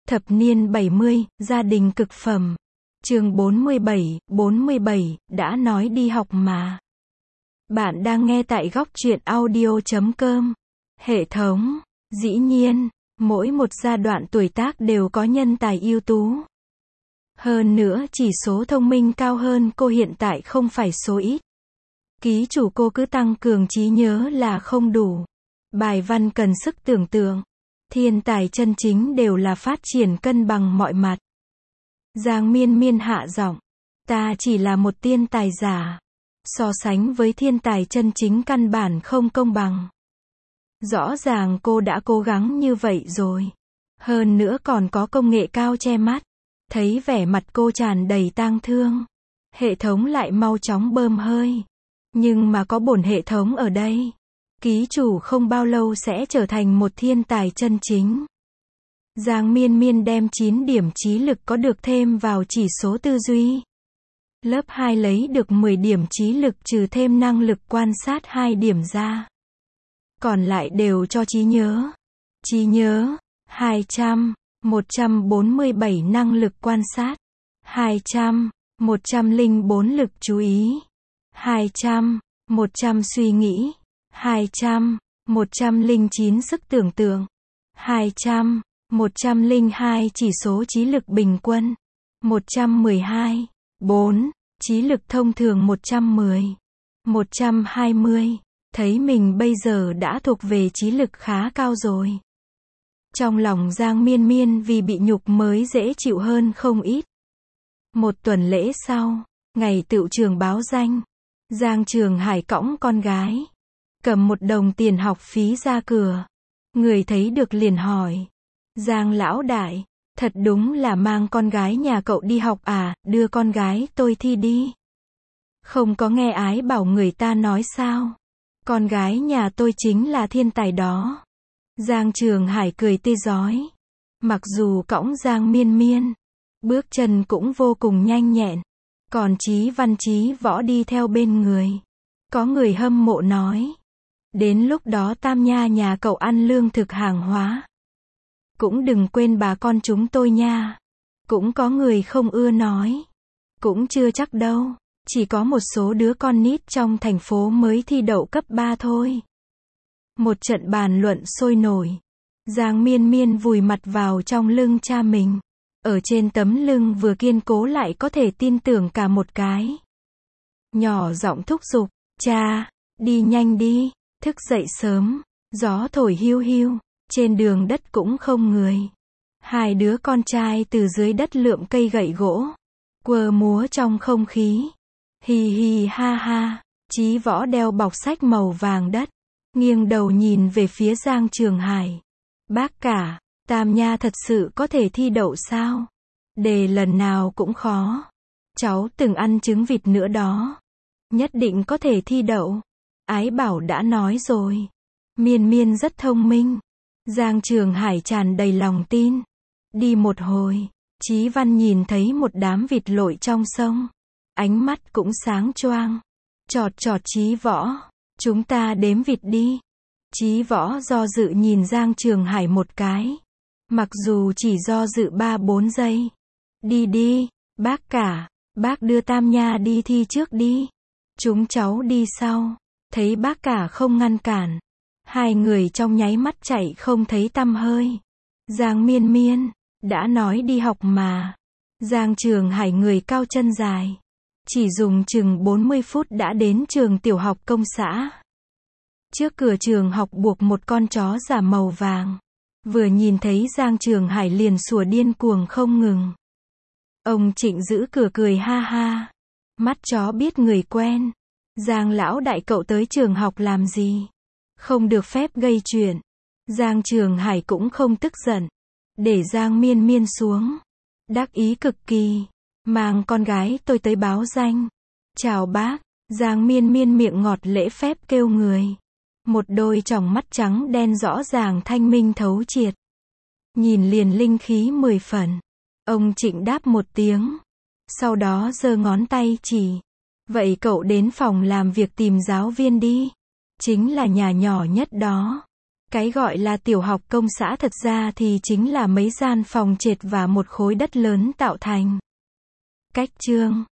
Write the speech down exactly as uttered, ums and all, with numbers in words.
Thập niên bảy mươi, gia đình cực phẩm. Chương bốn mươi bảy, bốn mươi bảy, đã nói đi học mà. Bạn đang nghe tại góc truyện audio chấm com. Hệ thống. Dĩ nhiên, mỗi một giai đoạn tuổi tác đều có nhân tài ưu tú. Hơn nữa chỉ số thông minh cao hơn cô hiện tại không phải số ít. Ký chủ cô cứ tăng cường trí nhớ là không đủ. Bài văn cần sức tưởng tượng. Thiên tài chân chính đều là phát triển cân bằng mọi mặt. Giang Miên Miên hạ giọng. Ta chỉ là một thiên tài giả. So sánh với thiên tài chân chính căn bản không công bằng. Rõ ràng cô đã cố gắng như vậy rồi. Hơn nữa còn có công nghệ cao che mắt. Thấy vẻ mặt cô tràn đầy tang thương. Hệ thống lại mau chóng bơm hơi. Nhưng mà có bổn hệ thống ở đây. Ký chủ không bao lâu sẽ trở thành một thiên tài chân chính. Giang Miên Miên đem chín điểm trí lực có được thêm vào chỉ số tư duy. Lớp hai lấy được mười điểm trí lực trừ thêm năng lực quan sát hai điểm ra. Còn lại đều cho trí nhớ. Trí nhớ, hai trăm, một trăm bốn mươi bảy năng lực quan sát. hai trăm, một trăm lẻ bốn lực chú ý. hai trăm, một trăm suy nghĩ. hai trăm, một trăm lẻ chín sức tưởng tượng. hai trăm, một trăm lẻ hai chỉ số trí lực bình quân. một trăm mười hai, bốn, trí lực thông thường một trăm mười. một trăm hai mươi, thấy mình bây giờ đã thuộc về trí lực khá cao rồi. Trong lòng Giang Miên Miên vì bị nhục mới dễ chịu hơn không ít. Một tuần lễ sau, ngày tựu trường báo danh, Giang Trường Hải cõng con gái. Cầm một đồng tiền học phí ra cửa. Người thấy được liền hỏi. Giang lão đại, thật đúng là mang con gái nhà cậu đi học à, đưa con gái tôi thi đi. Không có nghe ái bảo người ta nói sao. Con gái nhà tôi chính là thiên tài đó. Giang Trường Hải cười tươi rói. Mặc dù cõng Giang Miên Miên, bước chân cũng vô cùng nhanh nhẹn. Còn Chí Văn Chí Võ đi theo bên người. Có người hâm mộ nói. Đến lúc đó Tam Nha nhà cậu ăn lương thực hàng hóa. Cũng đừng quên bà con chúng tôi nha. Cũng có người không ưa nói. Cũng chưa chắc đâu. Chỉ có một số đứa con nít trong thành phố mới thi đậu cấp ba thôi. Một trận bàn luận sôi nổi. Giang Miên Miên vùi mặt vào trong lưng cha mình. Ở trên tấm lưng vừa kiên cố lại có thể tin tưởng cả một cái. Nhỏ giọng thúc giục. Cha, đi nhanh đi. Thức dậy sớm, gió thổi hiu hiu, trên đường đất cũng không người. Hai đứa con trai từ dưới đất lượm cây gậy gỗ, quơ múa trong không khí. Hì hì ha ha, Chí Võ đeo bọc sách màu vàng đất, nghiêng đầu nhìn về phía Giang Trường Hải. Bác cả, Tam Nha thật sự có thể thi đậu sao? Đề lần nào cũng khó. Cháu từng ăn trứng vịt nữa đó. Nhất định có thể thi đậu. Ái bảo đã nói rồi. Miên Miên rất thông minh. Giang Trường Hải tràn đầy lòng tin. Đi một hồi, Chí Văn nhìn thấy một đám vịt lội trong sông. Ánh mắt cũng sáng choang. Chọt chọt Chí Võ. Chúng ta đếm vịt đi. Chí Võ do dự nhìn Giang Trường Hải một cái. Mặc dù chỉ do dự ba bốn giây. Đi đi, bác cả. Bác đưa Tam Nha đi thi trước đi. Chúng cháu đi sau. Thấy bác cả không ngăn cản. Hai người trong nháy mắt chạy không thấy tăm hơi. Giang Miên Miên, đã nói đi học mà. Giang Trường Hải người cao chân dài. Chỉ dùng chừng bốn mươi phút đã đến trường tiểu học công xã. Trước cửa trường học buộc một con chó giả màu vàng. Vừa nhìn thấy Giang Trường Hải liền sủa điên cuồng không ngừng. Ông Trịnh giữ cửa cười ha ha. Mắt chó biết người quen. Giang lão đại cậu tới trường học làm gì? Không được phép gây chuyện. Giang Trường Hải cũng không tức giận. Để Giang Miên Miên xuống. Đắc ý cực kỳ. Mang con gái tôi tới báo danh. Chào bác. Giang Miên Miên miệng ngọt lễ phép kêu người. Một đôi tròng mắt trắng đen rõ ràng thanh minh thấu triệt. Nhìn liền linh khí mười phần. Ông Trịnh đáp một tiếng. Sau đó giơ ngón tay chỉ. Vậy cậu đến phòng làm việc tìm giáo viên đi. Chính là nhà nhỏ nhất đó. Cái gọi là tiểu học công xã thật ra thì chính là mấy gian phòng trệt và một khối đất lớn tạo thành. Cách chương